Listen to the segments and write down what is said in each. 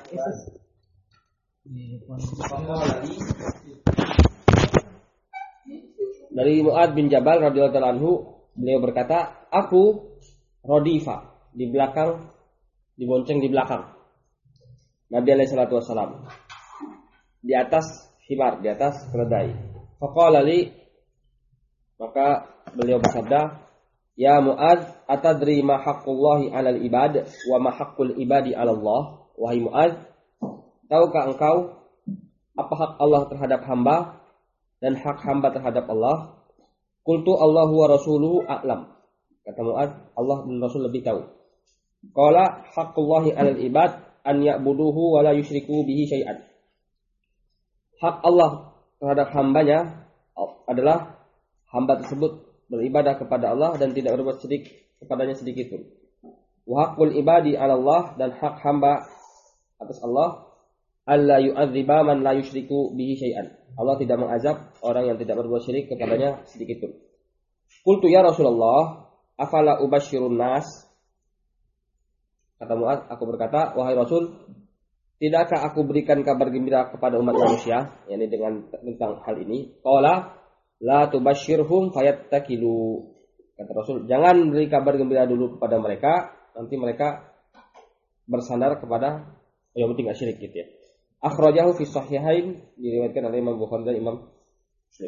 Dari Mu'adz bin Jabal radhiyallahu anhu, beliau berkata, aku rodifa di belakang, dibonceng di belakang Nabi alaihi salatu wasalam, di atas himar, di atas keledai. Faqala li, maka beliau bersabda, ya Mu'adz, atadri ma haqqullahi 'alal ibad wa ma haqqul ibadi 'ala Allah? Wahai Mu'adz, tahukah engkau apa hak Allah terhadap hamba dan hak hamba terhadap Allah? Qultu Allahu wa rasuluhu a'lam. Kata Mu'adz, Allah dan Rasul lebih tahu. Qala haqqullahi 'alal ibad an ya'buduhu wa la yusyriku bihi syai'an. Hak Allah terhadap hambanya adalah hamba tersebut beribadah kepada Allah dan tidak berbuat syirik kepadanya sedikit pun. Wa haqqul ibadi 'ala Allah, dan hak hamba atas Allah, alla yu'adziba man la yusyriku bihi syai'an. Allah tidak mengazab orang yang tidak berbuat syirik kepadanya sedikit pun. Qultu ya Rasulullah, afala ubasyirun nas? Kata Mu'adz, aku berkata, wahai Rasul, tidakkah aku berikan kabar gembira kepada umat manusia, yakni dengan tentang hal ini? Qala la tubasyirhum fayattakilu. Kata Rasul, jangan beri kabar gembira dulu kepada mereka, nanti mereka bersandar kepada yang penting enggak syirik gitu ya. Akhrajahu fi sahihain, diriwayatkan oleh Imam Bukhari dan Imam Muslim.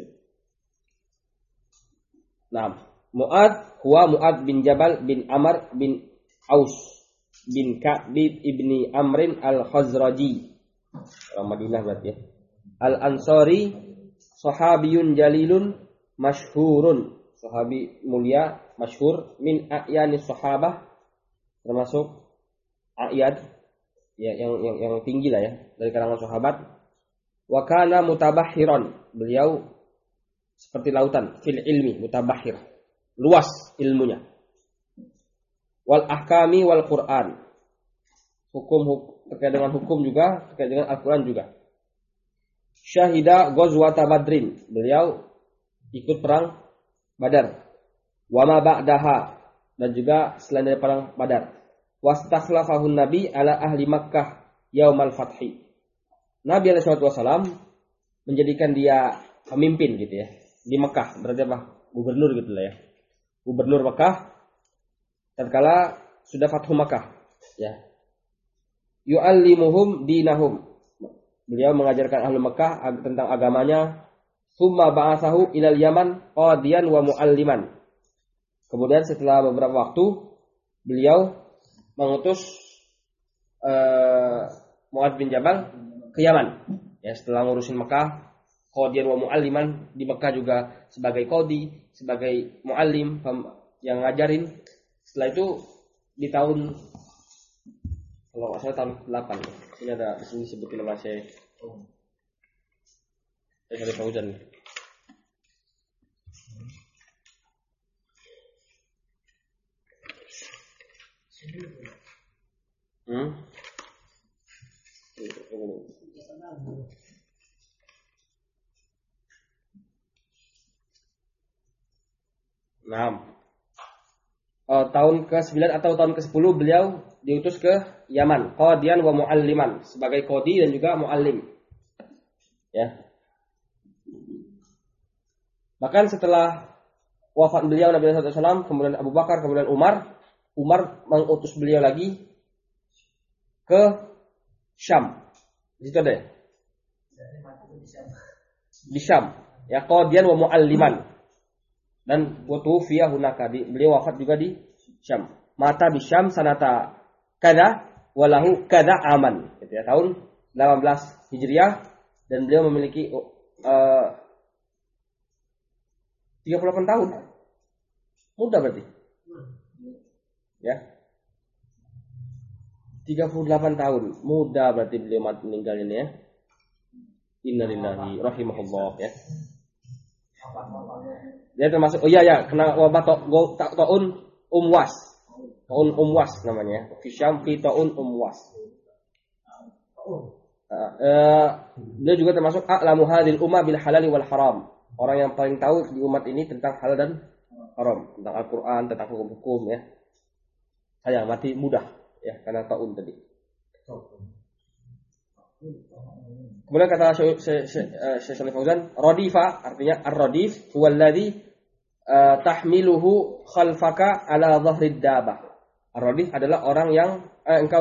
Nah, Mu'adz bin Jabal bin Amr bin Aus bin Ka'b ibni Amrin al-Khazraji, orang Madinah berarti ya. Al-Ansari, sahabiyun jalilun masyhurun, sahabi mulia masyhur, min a'yanis sahabah, termasuk a'yad ya, yang tinggi lah ya dari kalangan sahabat. Wa kana mutabahhiran, beliau seperti lautan, fil ilmi, mutabahhir, luas ilmunya. Wal ahkami wal Quran, hukum terkait dengan hukum juga, terkait dengan Al-Quran juga. Syahida ghazwata Badrin, beliau ikut perang Badar. Wa ma ba'daha, dan juga selain dari perang Badar. Wastakhlafahun Nabi ala ahli Makkah yaumal fathi. Nabi alaihi wasallam menjadikan dia pemimpin gitu ya di Mekah, berarti apa? Gubernur gitu lah ya. Gubernur Mekah tatkala sudah Fathu Makkah ya. Yu'allimuhum dinahum, beliau mengajarkan ahli Mekah tentang agamanya. Summa ba'athahu ilal Yaman qadiyan wa mu'alliman. Kemudian setelah beberapa waktu beliau mengutus Mu'adz bin Jabal ke Yaman ya, setelah ngurusin Mekah, qadiyan wa mu'alliman, di Mekah juga sebagai qadi, sebagai mu'allim yang ngajarin. Setelah itu di tahun, kalau nggak salah tahun 8 ya. Ini ada di sini sebutin nama saya Fauzan. Tahun ke-9 atau tahun ke-10 beliau diutus ke Yaman, qadiyan wa mualliman, sebagai qadi dan juga muallim. Ya. Bahkan setelah wafat beliau Nabi sallallahu alaihi wasallam, kemudian Abu Bakar, kemudian Umar mengutus beliau lagi ke Syam. Di situ ada ya? Di Syam. Ya, qadiyan wa mualliman. Dan watufiya hunaka, beliau wafat juga di Syam. Mata di Syam sanata kada walahu kada aman gitu ya, tahun 18 Hijriah, dan beliau memiliki 38 tahun. Muda berarti. Ya. 38 tahun. Muda berarti beliau meninggal ini ya. Innalillahi rahimahullah ya. Dia termasuk kena wabah taun umwas. Taun umwas namanya. Fi Syam fi taun umwas. Dia juga termasuk a'lamu hadhil ummah bil halal wal haram. Orang yang paling tahu di umat ini tentang halal dan haram, tentang Al-Qur'an, tentang hukum-hukum ya. Sayang mati mudah ya karena taun tadi. Kemudian kata Syekh Shalih Fauzan, radifa artinya ar-radif huwa alladhi tahmiluhu khalfaka ala dhahrid dabah. Ar-radif adalah orang yang engkau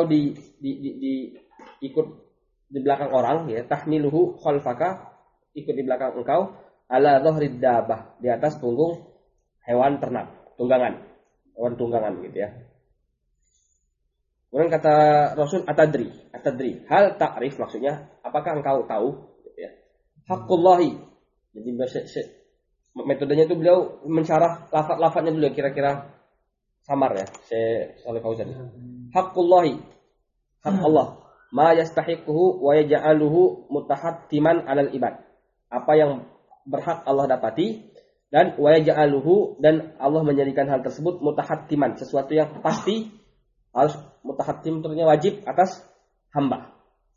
ikut di belakang orang, ya, tahmiluhu khalfaka, ikut di belakang engkau ala dhahrid dabah, di atas punggung hewan ternak, hewan tunggangan gitu ya. Kemudian kata Rasul atadri, hal ta'rif maksudnya apakah engkau tahu gitu ya. Haqqullahi. Jadi metodenya itu beliau mensyarah lafaz-lafaznya dulu kira-kira samar ya, Syekh Shalih Fauzan. Haqqullahi, hak Allah, ma yastahiquhu wa yaj'aluhu mutahattiman 'alal ibad. Apa yang berhak Allah dapati dan wa yaj'aluhu, dan Allah menjadikan hal tersebut mutahattiman, sesuatu yang pasti, harus mutahattim ternyata wajib atas hamba.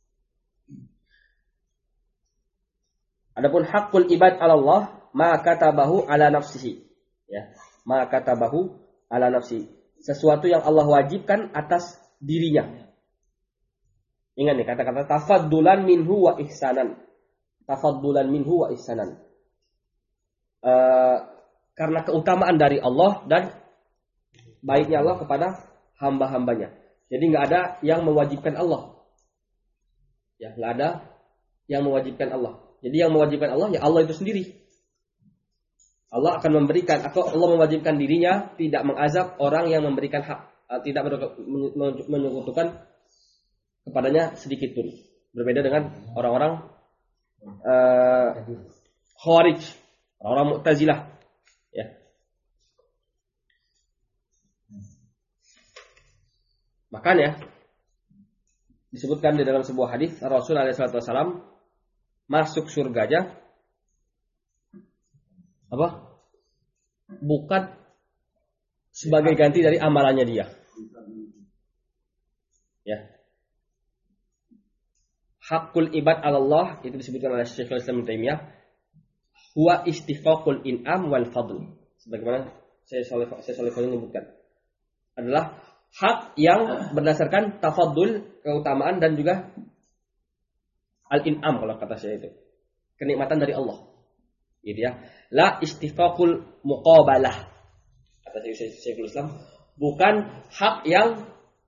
Adapun haqqul ibad 'ala Allah ma katabahu 'ala nafsihi, ya, ma katabahu 'ala nafsi, sesuatu yang Allah wajibkan atas dirinya. Ingat nih kata-kata tafaddulan minhu wa ihsanan. Tafaddulan minhu wa ihsanan. Karena keutamaan dari Allah dan baiknya Allah kepada hamba-hambanya. Jadi nggak ada yang mewajibkan Allah. Ya, nggak ada yang mewajibkan Allah. Jadi yang mewajibkan Allah ya Allah itu sendiri. Allah akan memberikan, atau Allah mewajibkan dirinya tidak mengazab orang yang memberikan hak, tidak menyekutukan kepadanya sedikit pun. Berbeda dengan orang-orang Khawarij, orang-orang Mu'tazilah, ya. Makanya disebutkan di dalam sebuah hadis Rasulullah SAW masuk surga aja apa? Bukan sebagai ganti dari amalannya dia. Ya. Hakul ibad Allah itu disebutkan oleh Syekhul Islam Taimiyah, huwa istiqaqul in'am wal fadl. Sebagaimana saya Shalih menyebutkan, adalah hak yang berdasarkan tafaddul, keutamaan, dan juga al-in'am kalau kata saya itu, kenikmatan dari Allah. Gitu ya. La istiqaqul muqabalah. Kata Syekhul Islam, bukan hak yang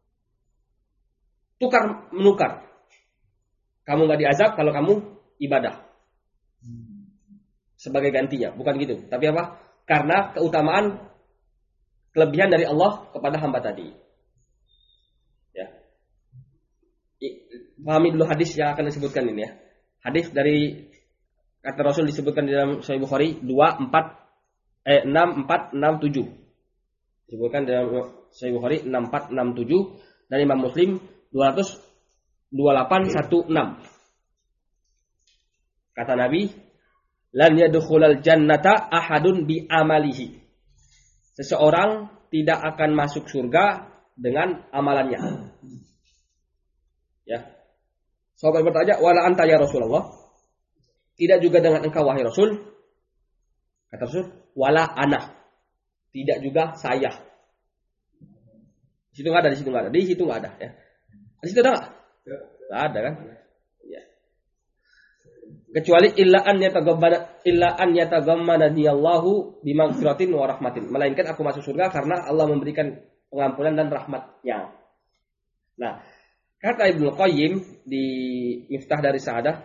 tukar menukar. Kamu enggak diazab kalau kamu ibadah. Sebagai gantinya, bukan gitu. Tapi apa? Karena keutamaan, kelebihan dari Allah kepada hamba tadi. Ya. Pahami dulu hadis yang akan disebutkan ini ya. Hadis dari kata Rasul disebutkan di dalam Sahih Bukhari 6467. Disebutkan dalam Sahih Bukhari 6467 dan Imam Muslim 2816. Kata Nabi, lan yadkhulal jannata ahadun bi amalihi. Seseorang tidak akan masuk surga dengan amalannya. Ya. Sahabat bertanya, "Wala anta ya Rasulullah?" Tidak juga dengan engkau wahai Rasul. Kata Rasul, "Wala ana." Tidak juga saya. Di situ enggak ada, di situ enggak ada. Di situ enggak ada ya. Di situ ada enggak? Enggak ada kan? Ya. Kecuali illa an yatagammadani Allahu bimaghfiratin wa rahmatin. Melainkan aku masuk surga karena Allah memberikan pengampunan dan rahmat-Nya. Nah, kata Ibnu Qayyim di Miftah dari Sa'adah,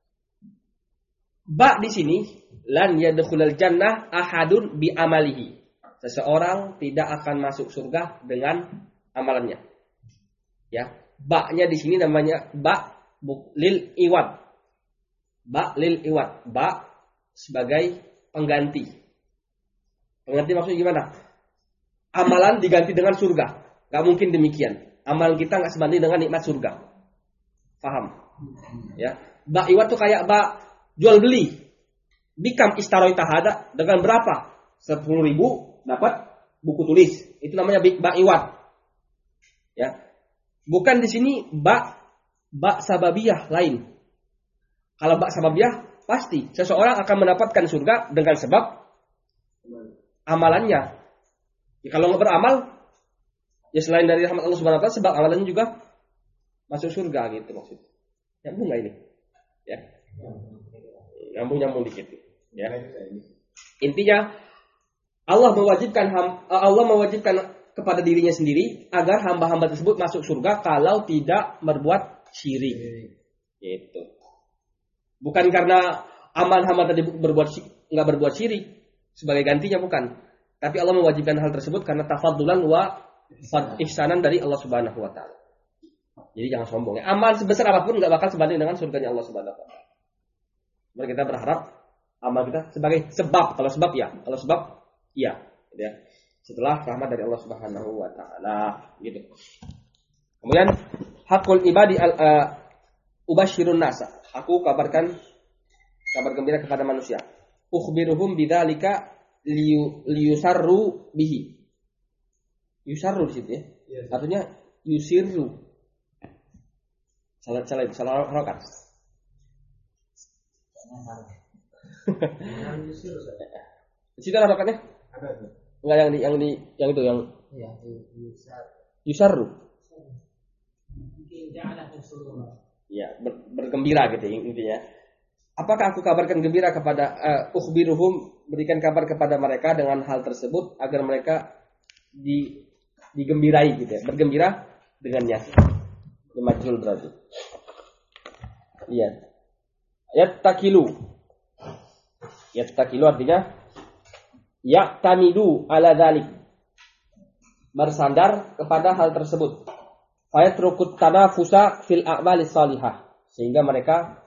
ba di sini lan yadkhulul jannah ahadun bi amalihi. Seseorang tidak akan masuk surga dengan amalannya. Ya, ba-nya di sini namanya ba lil iwad. Ba lil iwad, ba sebagai pengganti. Pengganti maksudnya gimana? Amalan diganti dengan surga. Gak mungkin demikian. Amalan kita gak sebanding dengan nikmat surga. Paham? Ya. Ba iwad tuh kayak ba jual beli. Bikam istaroita hada, dengan berapa? 10.000 dapat buku tulis. Itu namanya ba iwad. Ya. Bukan di sini ba sababiyah lain. Kalau ba sababiyah pasti seseorang akan mendapatkan surga dengan sebab amalannya. Ya, kalau nggak beramal, ya selain dari rahmat Allah Subhanahu wa taala, sebab amalannya juga masuk surga gitu maksudnya. Nyambung nggak ini? Ya. Nyambung dikit. Ya. Intinya Allah mewajibkan kepada dirinya sendiri agar hamba-hamba tersebut masuk surga kalau tidak berbuat syirik. Gitu. Bukan karena amal hamba tadi nggak berbuat syirik sebagai gantinya, bukan. Tapi Allah mewajibkan hal tersebut karena tafaddulan wa ihsanan dari Allah Subhanahu wa taala. Jadi jangan sombong. Amal sebesar apapun nggak bakal sebanding dengan surganya Allah Subhanahu wa taala. Mari kita berharap amal kita sebagai sebab. Kalau sebab ya, iya, gitu ya. Setelah rahmat dari Allah Subhanahu wa taala, gitu. Kemudian hakul ibadi ubashirun nasa. Aku kabar gembira kepada manusia. Ukhbiruhum bidzalika liyusarru bihi. Yusarru di situ ya. Yes. Artinya yusirru. Salah harokat. Di situ harokatnya? Enggak yang itu yang yusarru. Ya, bergembira gitu intinya. Apakah aku kabarkan gembira kepada ukhbiruhum, berikan kabar kepada mereka dengan hal tersebut agar mereka digembirahi gitu ya. Bergembira dengannya. Majhul berarti. Iya. Yattakilu artinya ya'tamidu ala dzalik. Bersandar kepada hal tersebut. Fayatrukut tanafusa fil a'malis salihah, sehingga mereka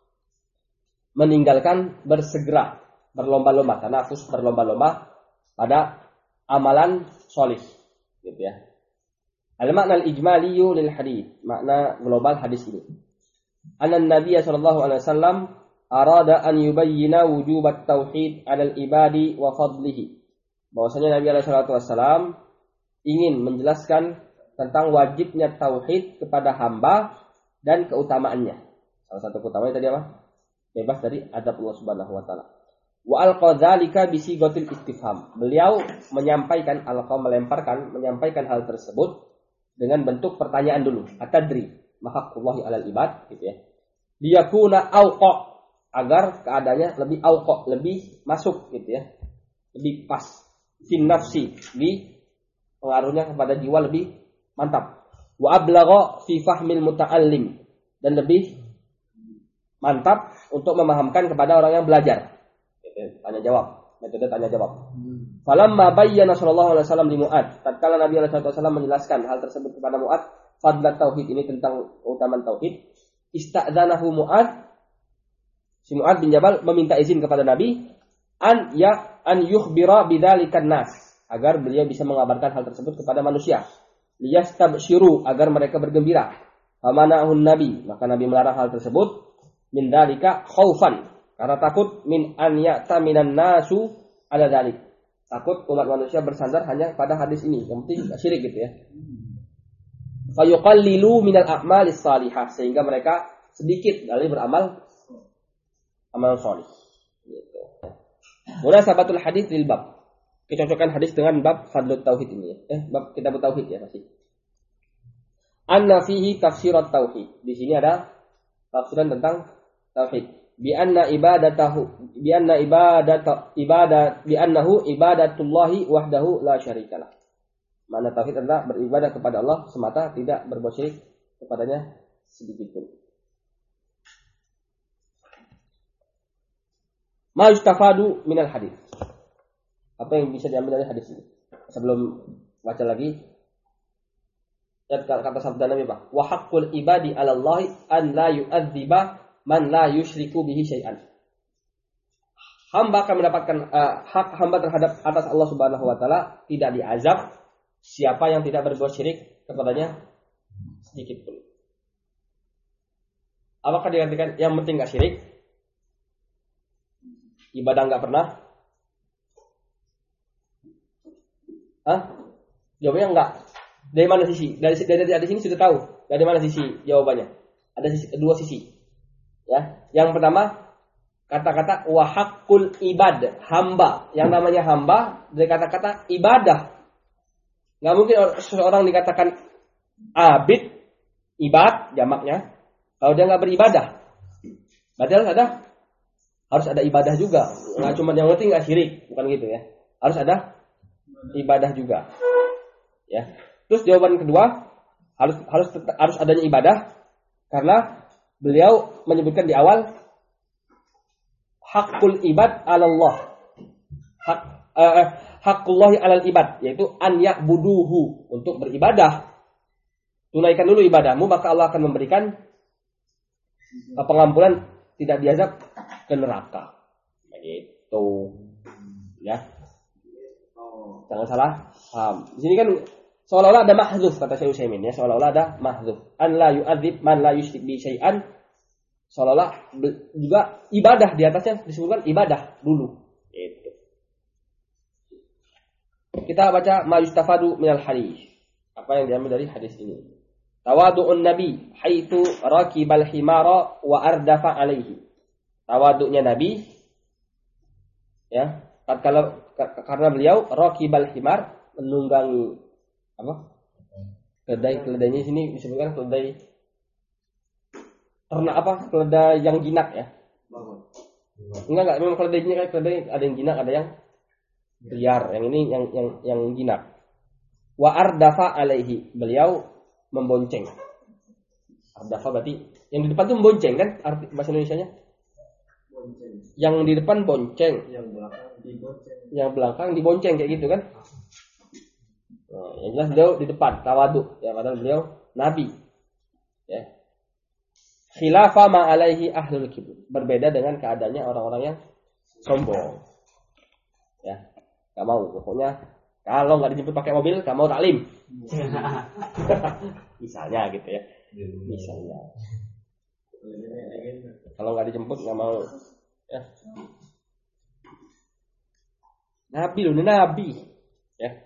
meninggalkan bersegera, berlomba-lomba, tanafus berlomba-lomba pada amalan solih, gitu ya. Al-makna al-ijmaliyu lil hadits, makna global hadis ini. Anna Nabi sallallahu alaihi wasallam arada an yubayyina wujubat tauhid 'alal ibadi wa fadlihi. Bahwasanya Nabi sallallahu alaihi wasallam ingin menjelaskan tentang wajibnya tauhid kepada hamba dan keutamaannya. Salah satu keutamaannya tadi apa? Bebas dari adab Allah Subhanahu wa taala. Wa alqadzalika bi sigatil istifham. Beliau menyampaikan menyampaikan hal tersebut dengan bentuk pertanyaan dulu. Atadri mahaqqullahi 'alal ibad, gitu ya. Liyakuna auqa, agar keadaannya lebih auqa, lebih masuk gitu ya. Lebih pas. Fin nafsi, di pengaruhnya kepada jiwa lebih mantap. Wa ablagha fi fahmil muta'allim, dan lebih mantap untuk memahamkan kepada orang yang belajar. Tanya jawab, metode tanya jawab. Falamma bayyana sallallahu alaihi wasallam li Mu'ad, tatkala Nabi sallallahu alaihi wasallam menjelaskan hal tersebut kepada Mu'ad, fadlat tauhid, ini tentang keutamaan tauhid. Ista'dzanahu Mu'ad, si Mu'ad bin Jabal meminta izin kepada Nabi an yukhbira bidzalikan nas, agar beliau bisa mengabarkan hal tersebut kepada manusia. Liyastabshiru, agar mereka bergembira. Famana'ahun Nabi, maka Nabi melarang hal tersebut min dzalika khaufan, karena takut min an ya'taminan nasu ala dzalik. Takut umat manusia bersandar hanya pada hadis ini, yang penting syirik gitu ya. Fayuqallilu minal a'malis salihah, sehingga mereka sedikit dari beramal amal salih. Gitu. Munasabatul hadis lil bab. Kecocokan hadis dengan bab fadlut tauhid ini. Bab kitab tauhid ya masih. Anna fihi tafsirat tauhid. Di sini ada tafsiran tentang tauhid. Bi annahu ibadatullahi wahdahu la syarikalah. Makna tauhid adalah beribadah kepada Allah semata, tidak berbuat syirik kepadanya sedikit pun. Ma yustafadu minal hadis. Apa yang bisa diambil dari hadis ini? Sebelum baca lagi, lihat kata sabda Nabi Pak. Wa haqqul ibadi 'ala Allah an la yu'adziba man la yusyriku bihi syai'an. Hamba akan mendapatkan hak hamba terhadap atas Allah Subhanahu wa taala, tidak diazab siapa yang tidak berbuat syirik kepadanya sedikit pun. Apakah diartikan yang penting enggak syirik? Ibadah enggak pernah? Jawabnya enggak. Dari mana sisi? Dari sini sudah tahu. Dari mana sisi jawabannya? Ada dua sisi. Ya, yang pertama kata-kata wa haqqul ibad, hamba. Yang namanya hamba dari kata-kata ibadah. Enggak mungkin seseorang dikatakan abid, ibad jamaknya, Kalau dia nggak beribadah, berarti harus ada ibadah juga. Nggak cuma yang penting nggak syirik, bukan gitu ya. Harus ada ibadah juga. Ya. Terus jawaban kedua, harus adanya ibadah karena beliau menyebutkan di awal hakul ibad 'ala Allah. Hakullahi 'alal ibad, yaitu an ya'buduhu, untuk beribadah. Tunaikan dulu ibadahmu, maka Allah akan memberikan pengampunan, tidak diazab ke neraka. Begitu. Ya. Jangan salah paham. Di sini kan seolah-olah ada mahdzuf, kata Syekh Utsaimin ya, seolah-olah ada mahdzuf. An la yu'adzib man la yusyrik bi syai'an. Seolah-olah juga ibadah di atasnya disebutkan ibadah dulu. Itu. Kita baca ma yustafadu minal hadis. Apa yang diambil dari hadis ini? Tawadu'un Nabi haitsu rakibal himara wa ardafa alaihi. Tawaduknya Nabi ya, karena beliau rakibal himar, menunggangi apa? Keledainya sini disebutkan keledai ternak apa? Keledai yang jinak ya. Enggak, memang keledainya kayak keledai, ada yang jinak, ada yang liar. Yang ini yang jinak. Wa ardafa alaihi, beliau membonceng. Ardafa berarti yang di depan tuh membonceng kan? Arti bahasa Indonesianya? Bonceng. Yang di depan bonceng, yang belakang dibonceng. Yang belakang dibonceng kayak gitu kan? Nah, yang jelas beliau di depan tawaduk ya, padahal beliau nabi. Ya. Khilafa ma alaihi ahlul kibr. Berbeda dengan keadaannya orang-orang yang sombong. Ya. Enggak mau, pokoknya kalau enggak dijemput pakai mobil, enggak mau taklim. Misalnya gitu ya. Misalnya. Kalau enggak dijemput enggak mau ya. Nabi loh, nabi. Ya.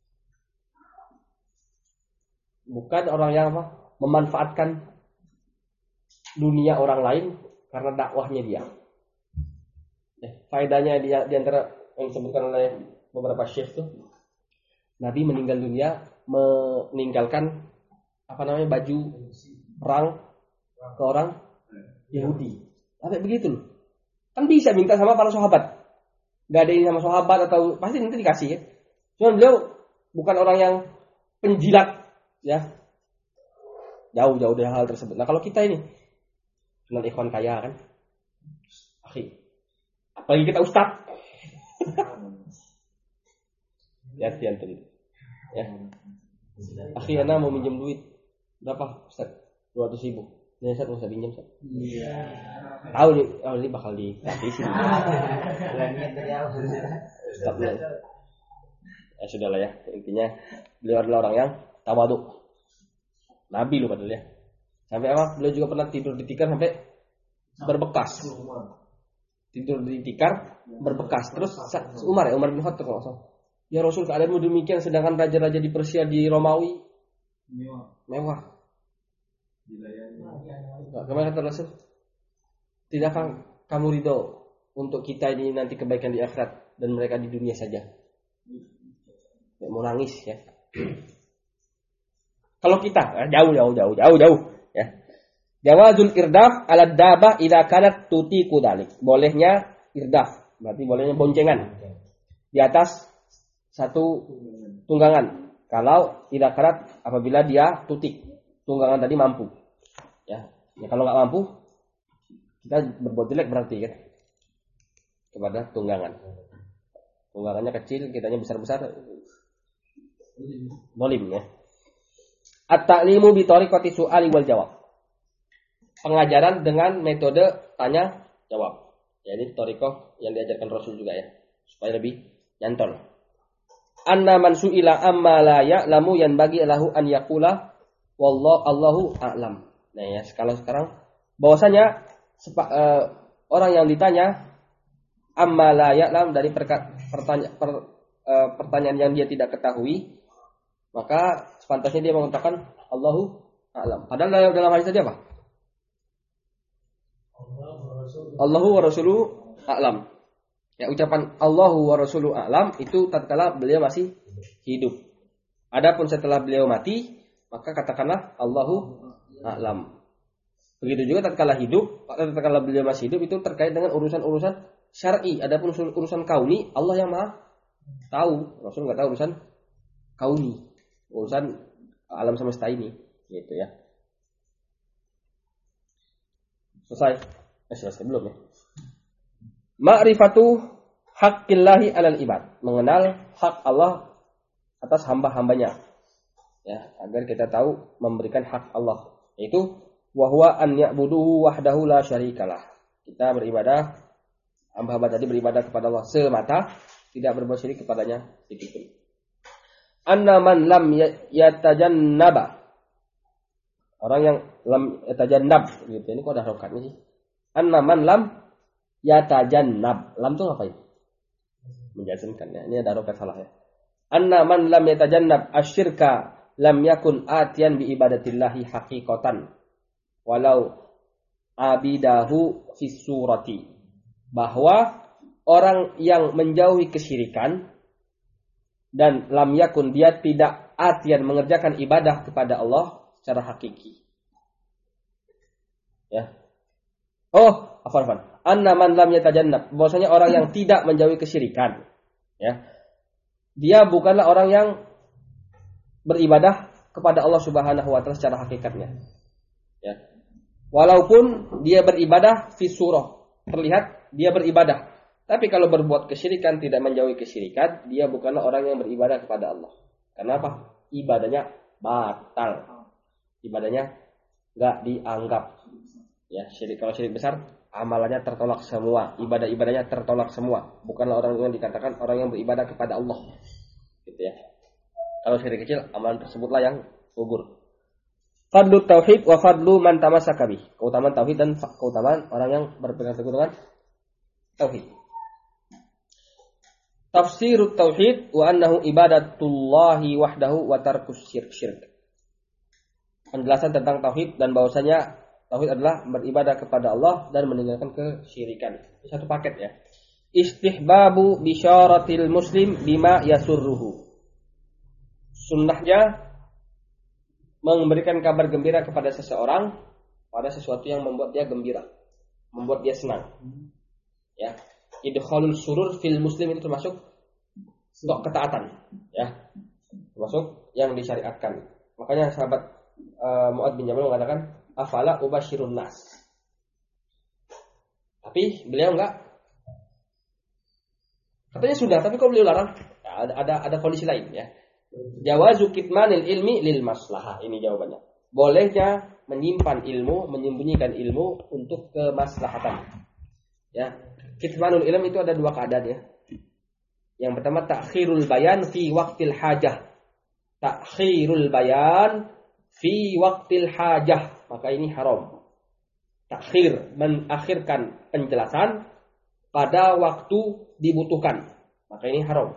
Bukan orang yang apa? Memanfaatkan dunia orang lain karena dakwahnya dia. Ya, faedahnya di antara yang disebutkan oleh beberapa syekh tuh, Nabi meninggal dunia meninggalkan apa namanya, baju perang ke orang Yahudi. Sampai begitu loh. Kan bisa minta sama para sahabat. Gak ada ini sama sahabat atau pasti nanti dikasih ya. Cuma beliau bukan orang yang penjilat ya. Jauh-jauh dari hal tersebut. Nah kalau kita ini cuma ikhwan kaya kan. Akhi. Apalagi kita ustaz. Lihat tuh gitu. Ya. Akhi ana mau minjem duit. Berapa Ustaz? 200.000. Nih Ustaz mau pinjam Ustaz. Iya. Tahu nih, ini bakal dikasih. Ustaz. Ya sudahlah ya. Intinya beliau adalah orang yang tawaduk. Nabi loh padahal ya. Sampai apa? Beliau juga pernah tidur di tikar sampai berbekas. Tidur di tikar berbekas. Terus Umar bin Khattab kalau ya Rasul, keadaanmu demikian sedangkan raja-raja di Persia, di Romawi mewah. Kemana kata Rasul? Tidakkah kamu ridho untuk kita ini nanti kebaikan di akhirat dan mereka di dunia saja? Ya, mau nangis ya. Kalau kita jauh ya. Jawazul irdaf ala dabah idza kanat tutiqu dzalik. Bolehnya irdaf, berarti bolehnya boncengan di atas satu tunggangan. Kalau idza kanat, apabila dia tutik, tunggangan tadi mampu. Ya kalau enggak mampu, kita berbuat jelek berarti kan kepada tunggangan. Tunggangannya kecil, kitanya besar-besar. Zalim ya. At-ta'limu bi tariqati su'ali wal jawab. Pengajaran dengan metode tanya jawab. Ya, ini tariqah yang diajarkan Rasul juga ya, supaya lebih nyantol. Anna man su'ila amma la ya'lamu yanbaghi lahu an yaqula wallahu a'lam. Nah ya, sekarang bahwasanya orang yang ditanya amma la ya'lam dari pertanyaan yang dia tidak ketahui, maka sepantasnya dia mengatakan Allahu a'lam. Padahal dalam hadis tadi apa? Allahu wa rasuluhu a'lam. Ya, ucapan Allahu wa rasuluhu a'lam itu tatkala beliau masih hidup. Adapun setelah beliau mati, maka katakanlah Allahu a'lam. Begitu juga tatkala beliau masih hidup itu terkait dengan urusan-urusan syar'i. Adapun urusan kauni, Allah yang Maha tahu. Rasul enggak tahu urusan kauni, urusan alam semesta ini, gitu ya. Selesai belum ya? Ma'rifatu haqqillahi 'alal ibad, mengenal hak Allah atas hamba-hambanya. Ya, agar kita tahu memberikan hak Allah, yaitu wa huwa an ya'buduhu wahdahu la syarikalah. Kita beribadah, hamba-hamba tadi beribadah kepada Allah semata, tidak berbuat syirik kepadanya sedikitpun. Anna man lam yatajannaba, orang yang lam yatajannab gitu. Ini kok ada harokatnya sih? Anna man lam yatajannab. Lam itu ngapain? Menjazmkan ya. Ini ada harokat salah ya. Anna man lam yatajannab asyirka lam yakun atiyan bi ibadatillahi haqiqatan walau abidahu fis surati. Bahwa orang yang menjauhi kesyirikan dan lam yakun, dia tidak atiyan mengerjakan ibadah kepada Allah secara hakiki. Ya. Oh, afwan. Anna man lam yatajannab, bahwasanya orang yang tidak menjauhi kesyirikan, ya. Dia bukanlah orang yang beribadah kepada Allah Subhanahu wa taala secara hakikatnya. Ya. Walaupun dia beribadah fi surah, terlihat dia beribadah. Tapi kalau berbuat kesyirikan, tidak menjauhi kesyirikan, dia bukanlah orang yang beribadah kepada Allah. Kenapa? Ibadahnya batal. Ibadahnya enggak dianggap. Ya, kalau syirik besar, amalannya tertolak semua, ibadah-ibadahnya tertolak semua. Bukanlah orang yang dikatakan orang yang beribadah kepada Allah. Gitu ya. Kalau syirik kecil, amalan tersebutlah yang gugur. Fadlu tauhid wa fadlu man tamassaka bih. Keutamaan tauhid dan keutamaan orang yang berpegang teguh dengan tauhid. Tafsirut tauhid wa annahu ibadatullahi wahdahu wa tarkus syirk. Penjelasan tentang tauhid dan bahwasanya tauhid adalah beribadah kepada Allah dan meninggalkan kesyirikan. Satu paket ya. Istihbabu bisyaratil muslim bima yasurruhu. Sunnahnya memberikan kabar gembira kepada seseorang pada sesuatu yang membuat dia gembira, membuat dia senang. Ya. Idkhalul surur fil muslim itu termasuk ketaatan, ya, termasuk yang disyariatkan. Makanya sahabat Mu'adz bin Jabal mengatakan, afala ubasyirun nas. Tapi beliau enggak. Katanya sudah, tapi kok beliau larang? Ya, ada kondisi lain ya. Jawazu kitmanil ilmi lil maslahah. Ini jawabannya. Bolehnya menyimpan ilmu, menyembunyikan ilmu untuk kemaslahatan. Ya. Kitmanul ilm itu ada dua keadaan ya. Yang pertama takhirul bayan fi waqtil hajah. Takhirul bayan fi waqtil hajah, maka ini haram. Takhir, mengakhirkan penjelasan pada waktu dibutuhkan, maka ini haram.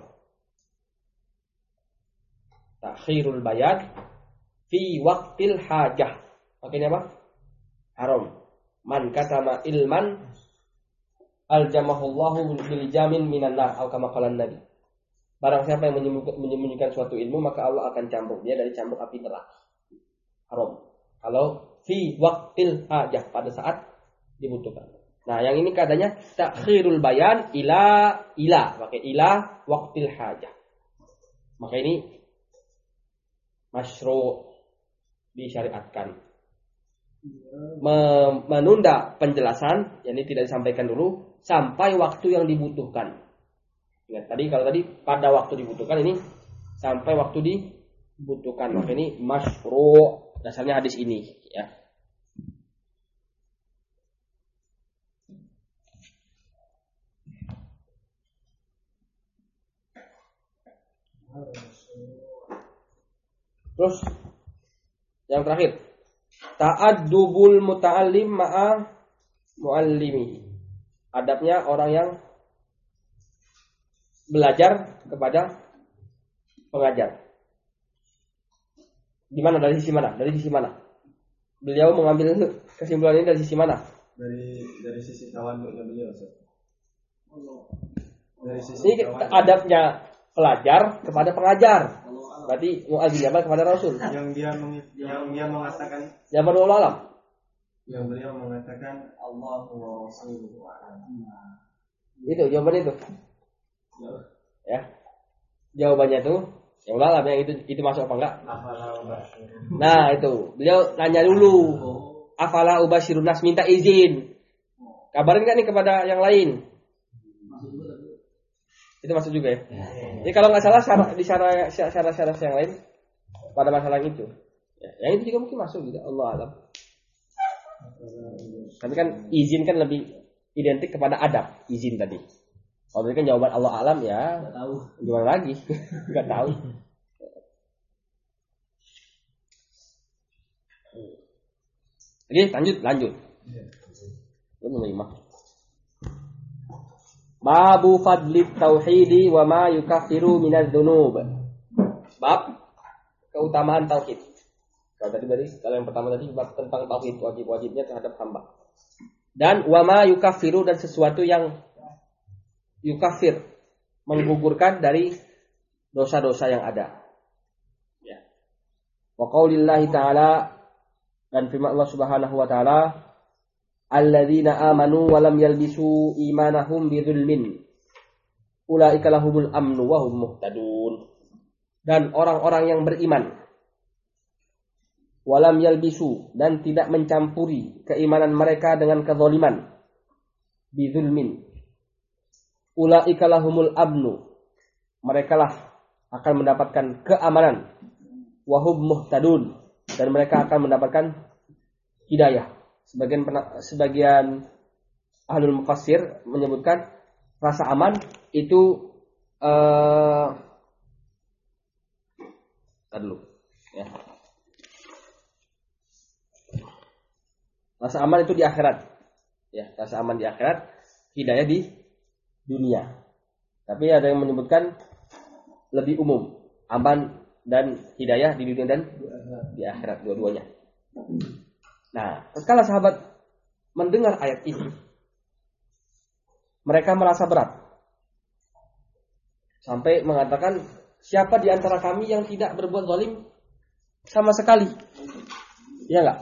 Takhirul bayan fi waqtil hajah, maka ini apa? Haram. Man katama ilman aljamahullahu bil jamin minan nar, atau kama qala Nabi. Barang siapa yang menyembunyikan suatu ilmu, maka Allah akan cambuk dia dari cambuk api neraka. Haram. Kalau fi waqtil hajah, pada saat dibutuhkan. Nah, yang ini keadaannya takhirul bayan ila pakai ila waqtil hajah. Maka ini masyru', disyariatkan. Menunda penjelasan, yakni tidak disampaikan dulu sampai waktu yang dibutuhkan. Ingat kalau tadi pada waktu dibutuhkan, ini sampai waktu dibutuhkan. Maka ini masyru', dasarnya hadis ini ya. Terus yang terakhir, ta'addubul muta'allim ma'a muallimihi. Adabnya orang yang belajar kepada pengajar. Di mana? Dari sisi mana? Dari sisi mana? Beliau mengambil kesimpulan ini dari sisi mana? Dari sisi tawadhu'nya beliau. Dari sisi ini adabnya pelajar kepada pengajar. Berarti Mu'adz bin Jabal kepada Rasul. Yang dia mengatakan. Ya baru alam. Yang beliau mengatakan Allahu wa rasuluhu a'lam. Itu jawaban itu. Ya. Jawabannya tuh yang alam yang itu masuk apa enggak? Nah, itu. Beliau nanya dulu. Afala ubashirun nas, minta izin. Kabarin enggak nih kepada yang lain? Itu masuk juga ya. Jadi kalau nggak salah di syarat yang lain pada masalah itu. Ya, yang itu juga mungkin masuk juga, Allah alam. Tapi kan izin kan lebih identik kepada adab, izin tadi. Kalau tadi kan jawaban Allah alam ya, nggak tahu. Gimana lagi? Nggak tahu. Oke, lanjut. Ini lima. Babu fadli tauhidi wa ma yukaffiru minadz dzunub. Bab keutamaan tauhid. Kalau yang pertama tadi bab tentang tauhid, wajib-wajibnya terhadap hamba. Dan wa ma yukaffiru, dan sesuatu yang yukaffir, menggugurkan dari dosa-dosa yang ada. Ya. Wa qaulillahi ta'ala, dan firman Allah Subhanahu wa taala, alladzina amanu wa lam yalbisu imanahum bidzulmin ulaika lahumul amnu wa hum muhtadun. Dan orang-orang yang beriman walam yalbisu, dan tidak mencampuri keimanan mereka dengan kezaliman, bidzulmin ulaika lahumul amnu, merekalah akan mendapatkan keamanan, wa hum muhtadun, dan mereka akan mendapatkan hidayah. Sebagian ahlul mufassir menyebutkan rasa aman itu ya. Rasa aman itu di akhirat. Ya, rasa aman di akhirat, hidayah di dunia. Tapi ada yang menyebutkan lebih umum, aman dan hidayah di dunia dan di akhirat, dua-duanya. Nah, tatkala sahabat mendengar ayat ini, mereka merasa berat. Sampai mengatakan, siapa di antara kami yang tidak berbuat zalim sama sekali? Iya enggak?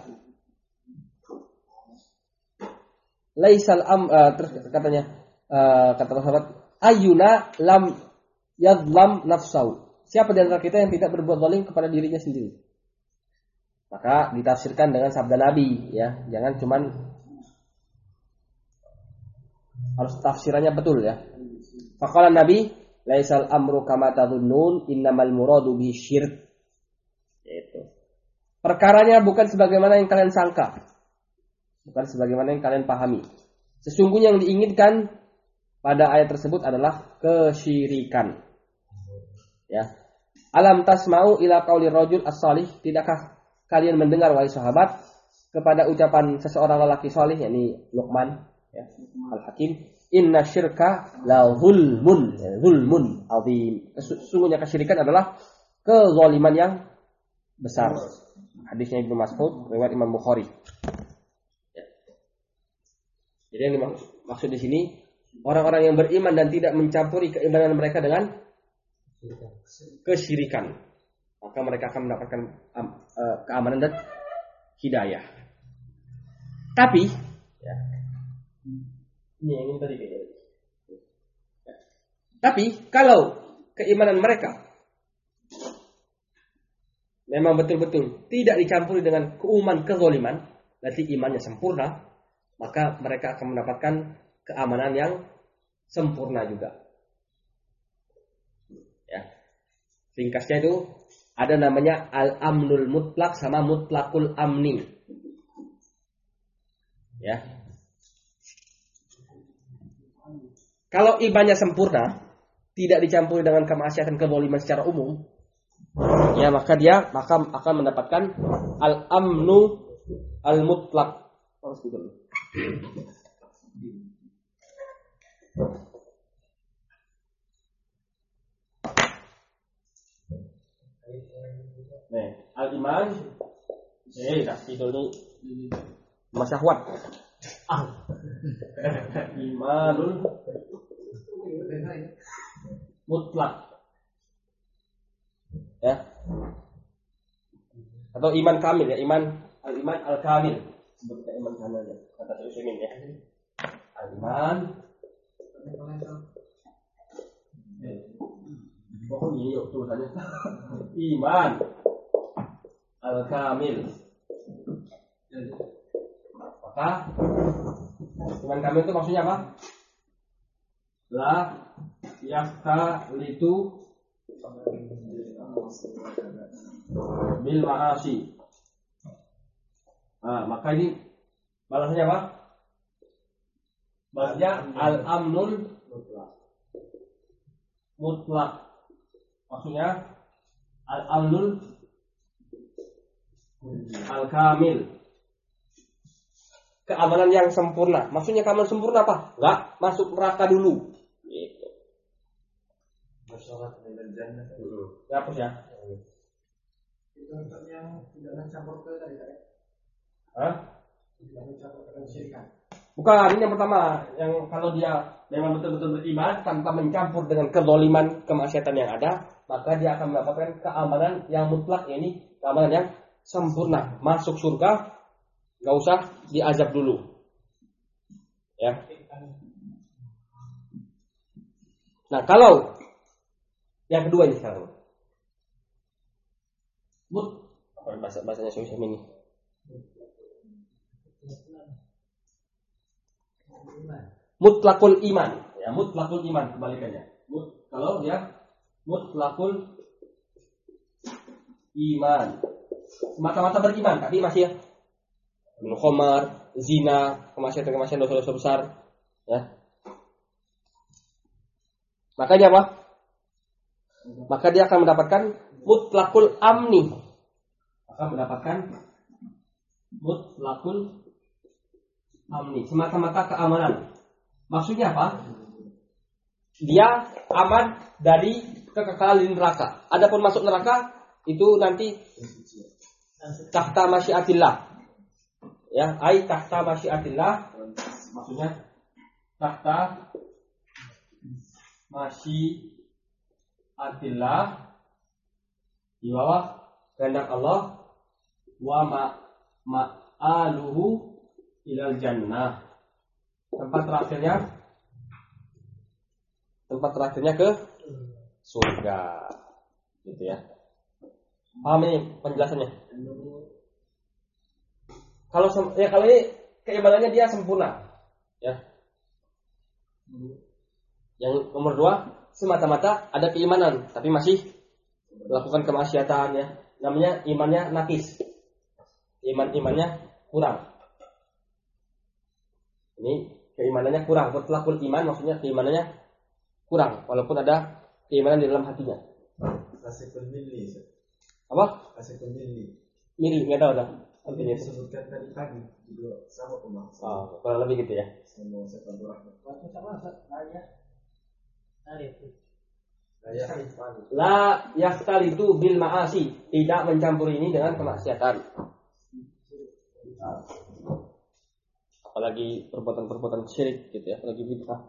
Laisal terus katanya, kata sahabat, ayyuna lam yadlam nafsau. Siapa di antara kita yang tidak berbuat zalim kepada dirinya sendiri? Maka ditafsirkan dengan sabda Nabi, ya, jangan cuman harus tafsirannya betul ya. Faqala Nabi, laisal amru kama tadhunnun, innamal muradu bi syirk. Itu. Perkaranya bukan sebagaimana yang kalian sangka. Bukan sebagaimana yang kalian pahami. Sesungguhnya yang diinginkan pada ayat tersebut adalah kesyirikan. Ya. Alam tasma'u ila qauli rajul as-salih, tidakkah kalian mendengar wahai sahabat kepada ucapan seseorang lelaki saleh, yakni Luqman, ya, Al-Hakim, inna syirka la zulmun azim. Sesungguhnya kesyirikan adalah kezaliman yang besar. Hadisnya Ibnu Mas'ud, riwayat Imam Bukhari. Ya. Jadi yang dimaksud di sini, orang-orang yang beriman dan tidak mencampuri keimanan mereka dengan kesyirikan, maka mereka akan mendapatkan keamanan dan hidayah. Tapi, ya, ini yang tadi kayaknya. Tapi kalau keimanan mereka memang betul-betul tidak dicampuri dengan keumuman kezaliman, berarti imannya sempurna, maka mereka akan mendapatkan keamanan yang sempurna juga. Ya. Ringkasnya itu ada namanya al-amnul mutlak sama mutlakul amni. Ya. Kalau imannya sempurna, tidak dicampuri dengan kemaksiatan, kezaliman secara umum, ya, maka dia akan mendapatkan al-amnu al-mutlak. Nih, al-iman. Itu ini masyahwat. Imanul mutlak. Ya. Atau iman kamil, ya, al-iman al-kamil. sebutkan iman kamilnya. Kata Utsaimin ya. Iman. Pokoknya yuk tulisannya. Iman al-kamil. Maka iman kamil itu maksudnya apa? La yahtalitu bil ma'asi. Maka ini balasannya apa? Balasnya al-amnul mutlak. Maksudnya al-amnul al-kamil. Keamanan yang sempurna. Maksudnya keamanan sempurna apa? Enggak masuk neraka dulu. Gitu. Masyarakat dengan jannah. Hapus ya. Itu untuk yang tidak mencampur ke tadi tak? Tidak mencampur ke syirikan. Bukan, ini yang pertama. Yang kalau dia memang betul-betul beriman tanpa mencampur dengan kezaliman, kemaksiatan yang ada, maka dia akan mendapatkan keamanan yang mutlak, ini keamanan yang sempurna. Masuk surga, nggak usah diazab dulu. Ya. Nah, kalau yang kedua ini sekarang. Bahasanya Syekh ini. Mutlakul iman, ya mutlakul iman kebalikannya. Kalau dia mutlakul iman, semata-mata beriman, tapi masih ya minum khamar, zina, kemaksiatan dosa-dosa besar, ya. Makanya apa? Maka dia akan mendapatkan mutlakul amni, akan mendapatkan mutlakul amni, semata-mata keamanan. Maksudnya apa? Dia aman dari kekekalan di neraka. Adapun masuk neraka itu nanti tahta masyiatillah. Ya, ai tahta masyiatillah. Maksudnya tahta masyiatillah, di bawah kehendak Allah, wa ma'aluhu ilal jannah. Tempat terakhirnya ke surga. Gitu ya. Paham ini penjelasannya? Kalau ini keimanannya dia sempurna. Ya. Yang nomor 2, semata-mata ada keimanan tapi masih melakukan kemaksiatan, ya. Namanya imannya nakis. Imannya kurang. Ini keimanannya kurang. Mutlakul iman maksudnya keimanannya kurang, walaupun ada keimanan di dalam hatinya. Kasihul milli. Apa? Kasihul milli. Mili, nggak tahu dah. Artinya disebutkan tadi pagi juga sama pembahasan. Oh, kurang lebih gitu ya. Sama setan rahmat. Waktu sama saya. La yahtalitu bil ma'asi, tidak mencampuri ini dengan kemaksiatan. Apalagi perbuatan-perbuatan syirik gitu ya, apalagi bid'ah.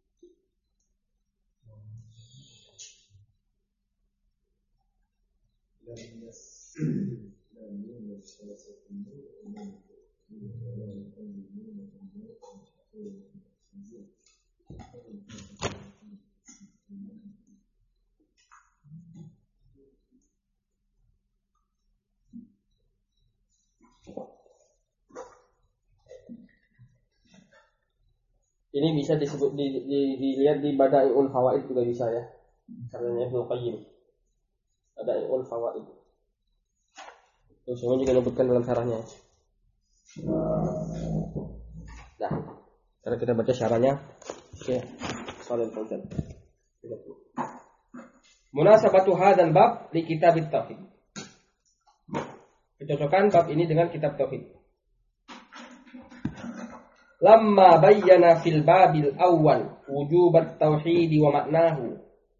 Ini bisa disebut dilihat di Bada'iul Fawaid juga bisa ya. Karyanya Ibnu Qayyim. Bada'iul Fawaid. Terus semua juga menyebutkan dalam syarahnya. Nah, sekarang kita baca syarahnya. Oke, Shalih Al-Fauzan. Munasabatu hadzal bab li kitabit tauhid. Kecocokan bab ini dengan kitab tauhid. Lamma bayyana fil babil awal wujubat tauhid wa maknahu.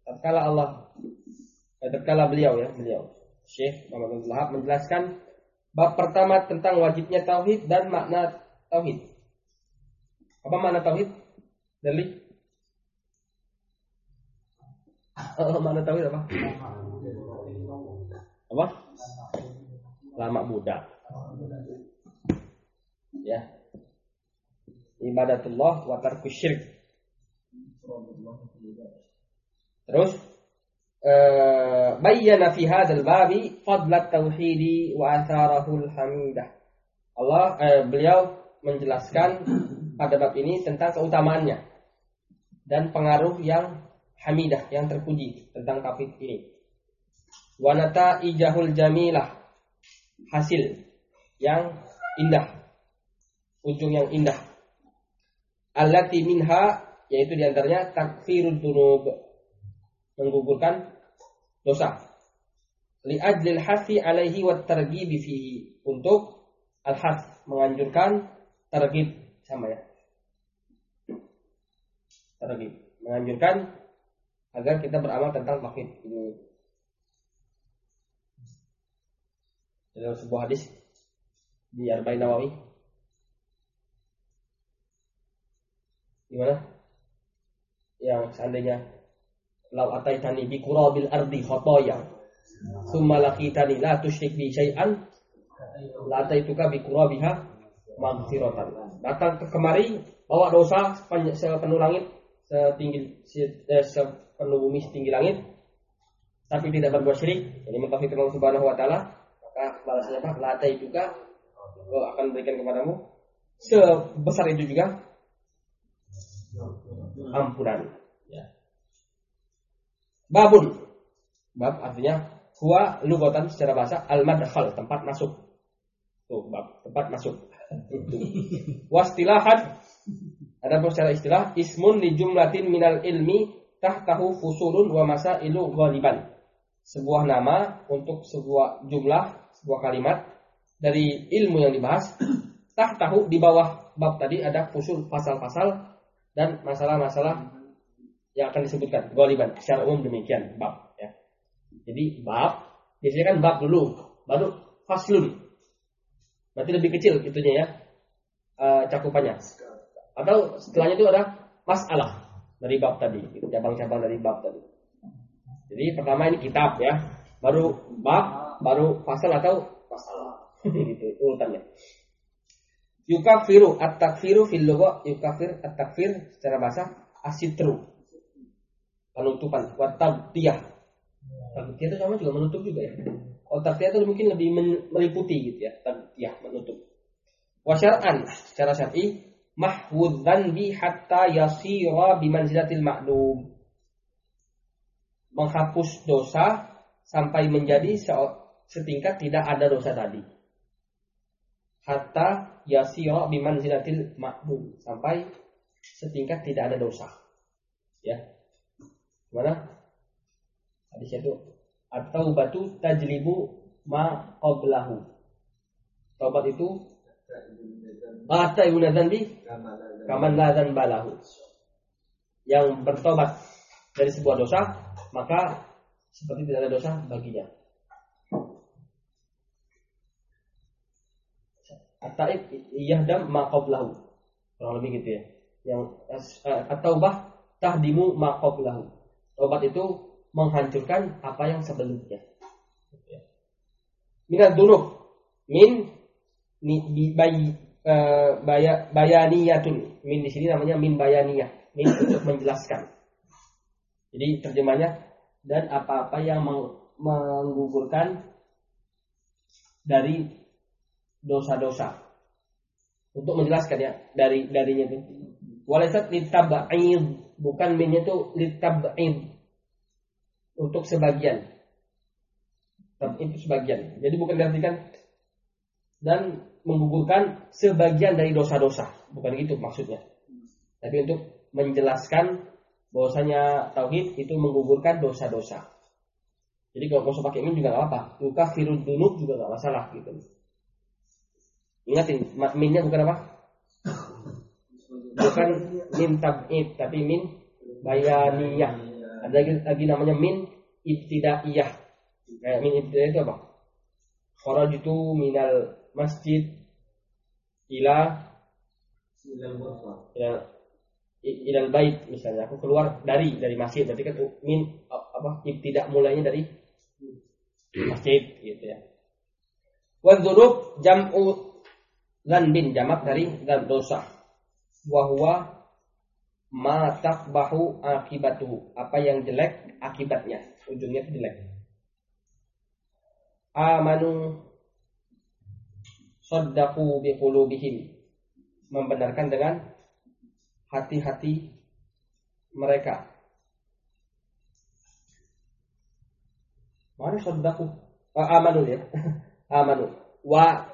Tatkala beliau Syekh Muhammad bin Wahab menjelaskan bab pertama tentang wajibnya tauhid dan makna tauhid. Apa makna tauhid? Dari makna tauhid apa? Apa? Lama budak. Ya. Ibadatullah wa tarku syirk. Terus bayyana fi hadzal babi fadlat tauhidi wa atharahul hamidah. Beliau menjelaskan pada bab ini tentang keutamaannya dan pengaruh yang hamidah, yang terpuji tentang tauhid ini. Wa nataijahul jamilah, hasil yang indah, ujung yang indah. Allati minha, yaitu diantaranya takfirud dzunub, menggugurkan dosa. Li ajlil hafi alaihi wat targhibi fihi, untuk al-hath, menganjurkan, targhib sama ya. Targhib, menganjurkan agar kita beramal tentang tauhid ini. Dalam sebuah hadis di Arba'in Nawawi, gimana? Yang seandainya lau ataitani bi qurabil ardi khataya tsumma laqitani la tusyrik bi syai'an la ataituka bi qurabiha maghfiratan. Datang ke kemari bawa dosa sepenuh langit, sepenuh bumi setinggi langit, tapi tidak berbuat syirik, ini mentauhidkan Allah Subhanahu wa taala, maka balasannya apa? La ataituka, aku akan berikan kepadamu sebesar itu juga ampunan. Ya. Babun, bab artinya huwa lugatan secara bahasa al-madkhal, tempat masuk. Tuh, bab tempat masuk. Wastilahan, adapun secara istilah, ismun li jumlatin minal ilmi tahtahu fusulun wa masailu ghaliban. Sebuah nama untuk sebuah jumlah, sebuah kalimat dari ilmu yang dibahas. Tahtahu, di bawah bab tadi ada fusul, pasal-pasal dan masalah-masalah yang akan disebutkan. Ghaliban, secara umum demikian bab ya. Jadi bab biasanya kan bab dulu, baru faslun. Berarti lebih kecil itunya ya, cakupannya. Atau setelahnya itu ada masalah dari bab tadi, cabang-cabang dari bab tadi. Jadi pertama ini kitab ya, baru bab, baru fasal atau masalah. Gitu urutannya. Yukafiru at-takfiru fil lugha, yukafir at-takfir secara bahasa asitru, penutupan. Wa tabtiyah. Tabtiyah itu sama juga menutup juga ya. Kalau tabtiyah itu mungkin lebih meliputi gitu ya, tabtiyah menutup. Wa syar'an, secara syar'i, mahwudz dzanbi hatta yasira bimanzilatil ma'dum. Menghapus dosa sampai menjadi setingkat tidak ada dosa tadi. Hatta yasira bimanzilatil ma'dum, sampai setingkat tidak ada dosa. Ya. Mana? Hadisnya itu at-taubatu tajlibu ma qablahu. Taubat itu ba'da yunadzanbi kaman la dzanbalahu. Yang bertobat dari sebuah dosa, maka seperti tidak ada dosa baginya. At-taib yahdam ma qablahu. Kurang lebih gitu ya. Yang at-taubah tahdimu ma qablahu. Taubat itu menghancurkan apa yang sebelumnya. Minad dzunub, bayaniyatun. Min di sini namanya min bayaniyah. Min untuk menjelaskan. Jadi terjemahnya, dan apa-apa yang menggugurkan dari dosa-dosa. Untuk menjelaskan ya, darinya itu. Walaysat litab'id, bukan minnya itu litab'id, untuk sebagian. Itu sebagian. Jadi bukan diartikan dan menggugurkan sebagian dari dosa-dosa, bukan itu maksudnya. Tapi untuk menjelaskan bahwasanya tauhid itu menggugurkan dosa-dosa. Jadi kalau mau pakai min juga enggak apa-apa. Yukafirud dzunub juga enggak masalah gitu. Ingatin, minnya bukan apa? Bukan min tab'id, tapi min bayaniyah. Ada lagi namanya min ibtidaiyah. Kayak min ibtidaiyah itu apa? Kharajtu minal masjid ila ilal bait, misalnya aku keluar dari masjid, berarti kan min apa? Ibtida mulainya dari masjid gitu ya. Wa dzunub jam'u Dzanbin jamak dari dzan dosa. Wa huwa ma taqbahu akibatuhu, apa yang jelek akibatnya, ujungnya itu jelek. Amanu saddaqu biqulubihim, membenarkan dengan hati-hati mereka. Mana saddaqu? Amanu ya. Amanu. Wa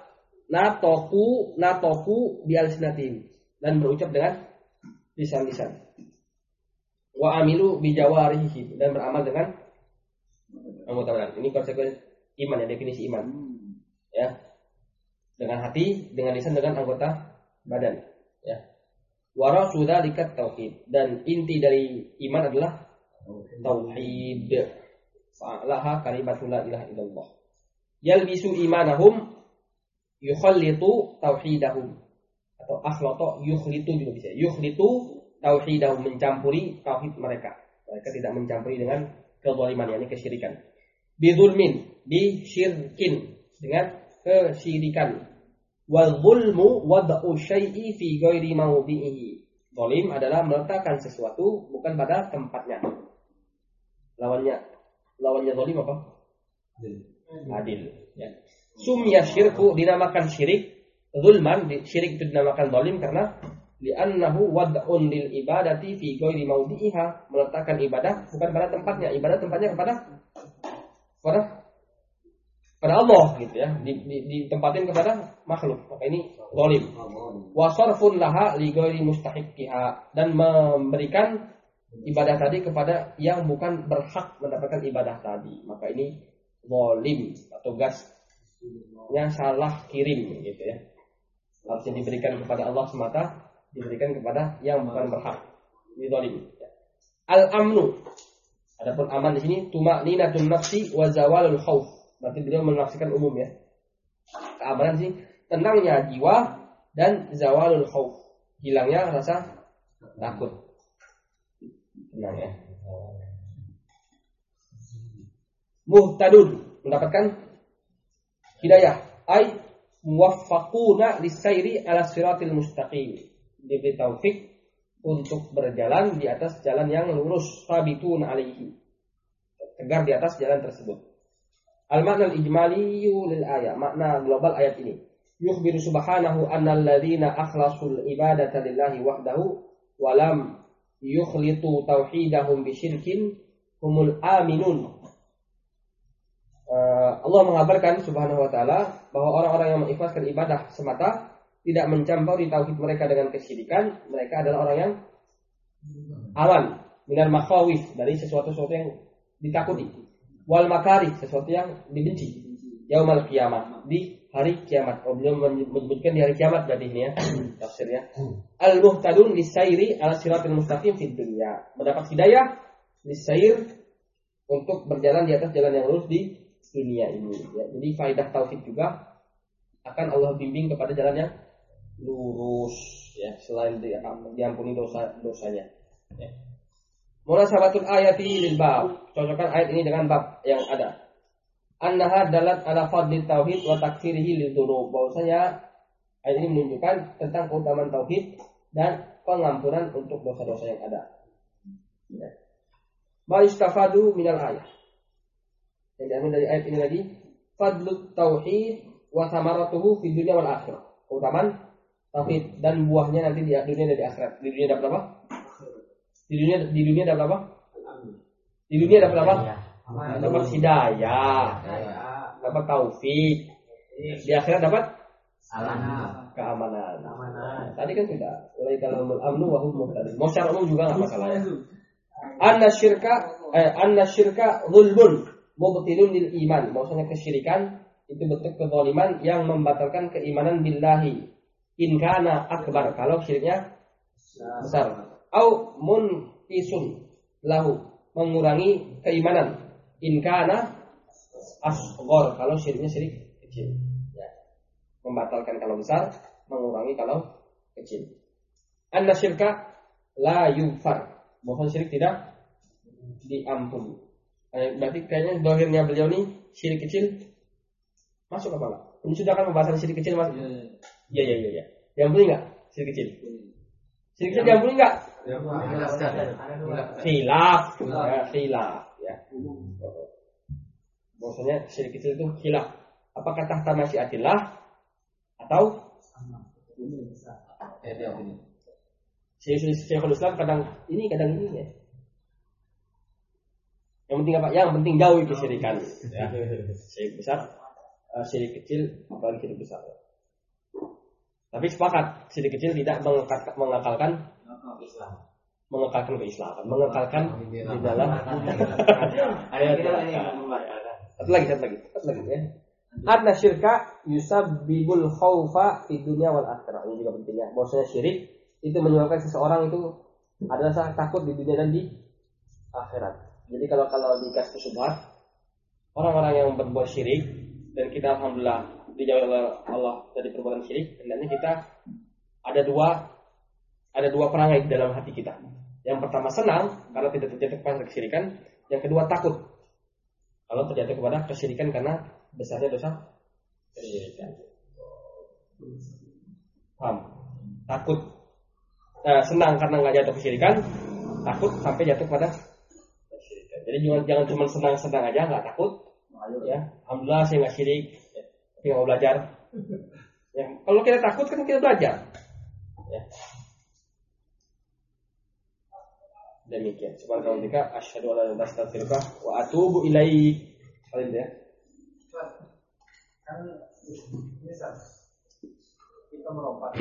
natoku bi alsinatin, dan berucap dengan lisan-lisan. Wa amilu bi jawarihim, dan beramal dengan anggota badan. Ini konsekuensi iman ya, definisi iman. Ya. Dengan hati, dengan lisan, dengan anggota badan. Ya. Wa rasulalikat tauhid, dan inti dari iman adalah tauhid. Fa'alaha kalimatul la ilaha illallah. Yalbisu imanahum yukhallitu tauhidahum, atau akhlata yukhlitu juga bisa. Yukhlitu tauhidahum, mencampuri tauhid mereka. Mereka tidak mencampuri dengan kezaliman, yakni kesyirikan. Bidzulmin, bisyirkin, dengan kesyirikan. Wal zulmu wad'u syai'i fi ghairi mawdi'ihi. Zalim adalah meletakkan sesuatu bukan pada tempatnya. Lawannya zalim apa? Adil. Ya. Sumya syirku, dinamakan syirik, zulman, syirik itu dinamakan zalim karena li'annahu wad'un lil ibadati fi ghairi mawdi'iha, meletakkan ibadah bukan pada tempatnya. Ibadah tempatnya kepada Allah gitu ya, ditempatin kepada makhluk. Maka ini zalim. Wa sarfun laha li ghairi mustahiqiha, dan memberikan ibadah tadi kepada yang bukan berhak mendapatkan ibadah tadi. Maka ini zalim, atau gasnya salah kirim gitu ya. Harusnya diberikan kepada Allah semata, diberikan kepada yang bukan berhak. Ini zalim. Al-amnu, adapun aman di sini tumaninatun nafsi wa zawalul khauf. Berarti beliau menafsirkan umum ya. Keamanan sih tenangnya jiwa dan zawalul khauf, hilangnya rasa takut. Tenang ya. Muhtadun, mendapatkan hidayah. Ay muwaffaquna lisairi ala siratil mustaqim, diberi taufik untuk berjalan di atas jalan yang lurus. Sabitun alaihi, tegar di atas jalan tersebut. Al-makna al-ijmali lil ayat, makna global ayat ini. Yukhbiru subhanahu annal ladzina akhlasul ibadata lillahi wahdahu wa lam yukhlitu tauhidahum bisyirkin humul aminun. Allah mengabarkan subhanahu wa ta'ala bahwa orang-orang yang mengikhlaskan ibadah semata, tidak mencampuri tauhid mereka dengan kesyirikan, mereka adalah orang yang aman minal makhawif, dari sesuatu yang ditakuti, wal makarih, sesuatu yang dibenci, yaumal qiyamah, di hari kiamat. Beliau menyebutkan di hari kiamat berarti ini ya tafsirnya. Al muhtadun lisairi ala siratil mustaqim fid dunya, mendapat hidayah lisair, untuk berjalan di atas jalan yang lurus di dunia ini ya. Jadi faedah tauhid juga akan Allah bimbing kepada jalan yang lurus ya, selain diampuni dosanya ya. Munasabatul ayati lil bab, cocokkan ayat ini dengan bab yang ada. Annaha dalat ala fadli tauhid wa takfirihi lil dzunub, bahwasanya ayat ini menunjukkan tentang keutamaan tauhid dan pengampunan untuk dosa-dosa yang ada ya. Ma istafadu minal ayat, yang diambil dari ayat ini lagi, fadlut tauhid wa samaratuhu fid dunya wal akhirah, keutamaan tauhid dan buahnya nanti di dunia dan di akhirat. Di dunia dapat apa? Di dunia dapat apa? Di dunia dapat apa? Dapat hidayah, dapat taufik. Di akhirat dapat keamanan. Tadi kan sudah, ulaiikal amnu wa hum muhtadun. Mau secara umum juga enggak masalah ya. Anna syirka zulmun mubtilun lil iman, maksudnya kesyirikan itu bentuk kezaliman yang membatalkan keimanan billahi in kana akbar, kalau syiriknya besar. Au munqisun lahu, mengurangi keimanan in kana asghar, kalau syiriknya syirik kecil ya. Membatalkan kalau besar, mengurangi kalau kecil. Anna syirka la yufar, bahwa syirik tidak diampuni. Berarti kayaknya dohirnya beliau nih syirik kecil masuk apa enggak? Ini sudah kan pembahasan syirik kecil masuk. Iya. Diampuni enggak? Syirik kecil. Syirik kecil diampuni enggak? Khilaf ya. Maksudnya syirik kecil itu khilaf. Apakah tahta masyiatillah atau Syekhul Islam kadang ini ya. Yang penting apa? Yang penting jauhi kesyirikan. Ya. Syirik besar, syirik kecil, apalagi syirik besar. Tapi sepakat, syirik kecil tidak mengekalkan Islam. Mengekalkan keislaman, mengekalkan di dalam. Satu lagi ya. Adna syirka yusabbibul khaufa di dunia wal akhirah. Ini juga pentingnya. Bahwasanya syirik itu menyebabkan seseorang itu adalah rasa takut di dunia dan di akhirat. Jadi kalau dikasih subhat, orang-orang yang berbuat syirik dan kita alhamdulillah dijauhi oleh Allah dari perbuatan syirik, hendaknya kita ada dua perangai dalam hati kita. Yang pertama senang karena tidak terjatuh kepada kesyirikan, yang kedua takut kalau terjatuh kepada kesyirikan karena besarnya dosa kesyirikan. Paham? Takut, senang karena nggak jatuh kesyirikan, takut sampai jatuh pada kesyirikan. Jadi jangan cuma senang-senang aja, nggak takut. Ya, alhamdulillah saya nggak syirik, tapi nggak mau belajar. Ya, kalau kita takut kan kita belajar. Ya. Demikian. Subhanallah wa asyhadu an la ilaha illa anta astaghfiruka wa atubu ilaik. Kalian ya. Kan misal kita berobat.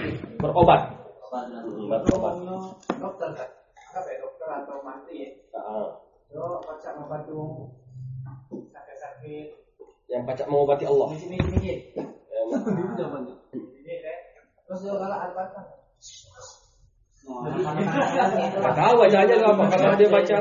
Dokter kan? Apa ya dokter atau mati ya? Yo pacak mengobati sakit-sakit. Yang pacak mengobati Allah. Mikir. Ini deh. Terus yo kalah apa? Nggak tahu baca aja lu apa kalau dia baca.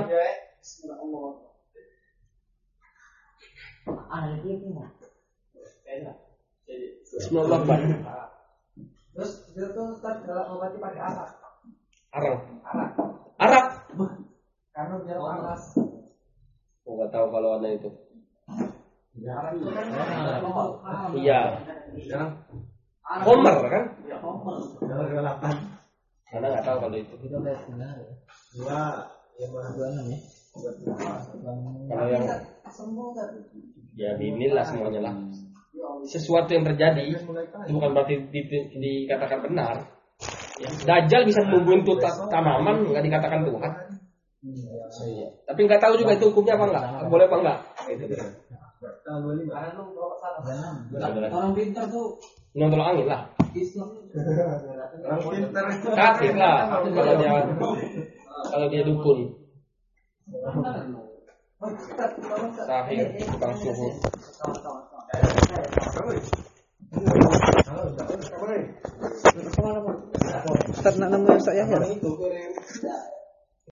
Bismillah. Terus dia tuh start dalam mengobati pakai arak. Arak. Karena dia panas. Nggak tahu kalau ada itu. Arak itu kan Iya. Homer kan? Ya homer. Karena nggak tahu kalau itu. Kita lihat benar ya. Dua, yang Buanan ya. Kalau yang sembuh kan. ya binilah semuanya lah. Sesuatu yang terjadi itu bukan berarti dikatakan benar. Ya, Dajjal bisa menungguin tuh tanaman nggak dikatakan Tuhan. Tapi nggak tahu juga itu hukumnya apa enggak, boleh apa enggak. Gitu. Tanggal 25. Karena lu bawa sana. Orang pintar tuh Yang tolong angin lah. Islam. Orang pintar itu. Kafir lah kalau dia dukun. Sahih tukang suhu. Ustaz nak nama Ustaz Yahya.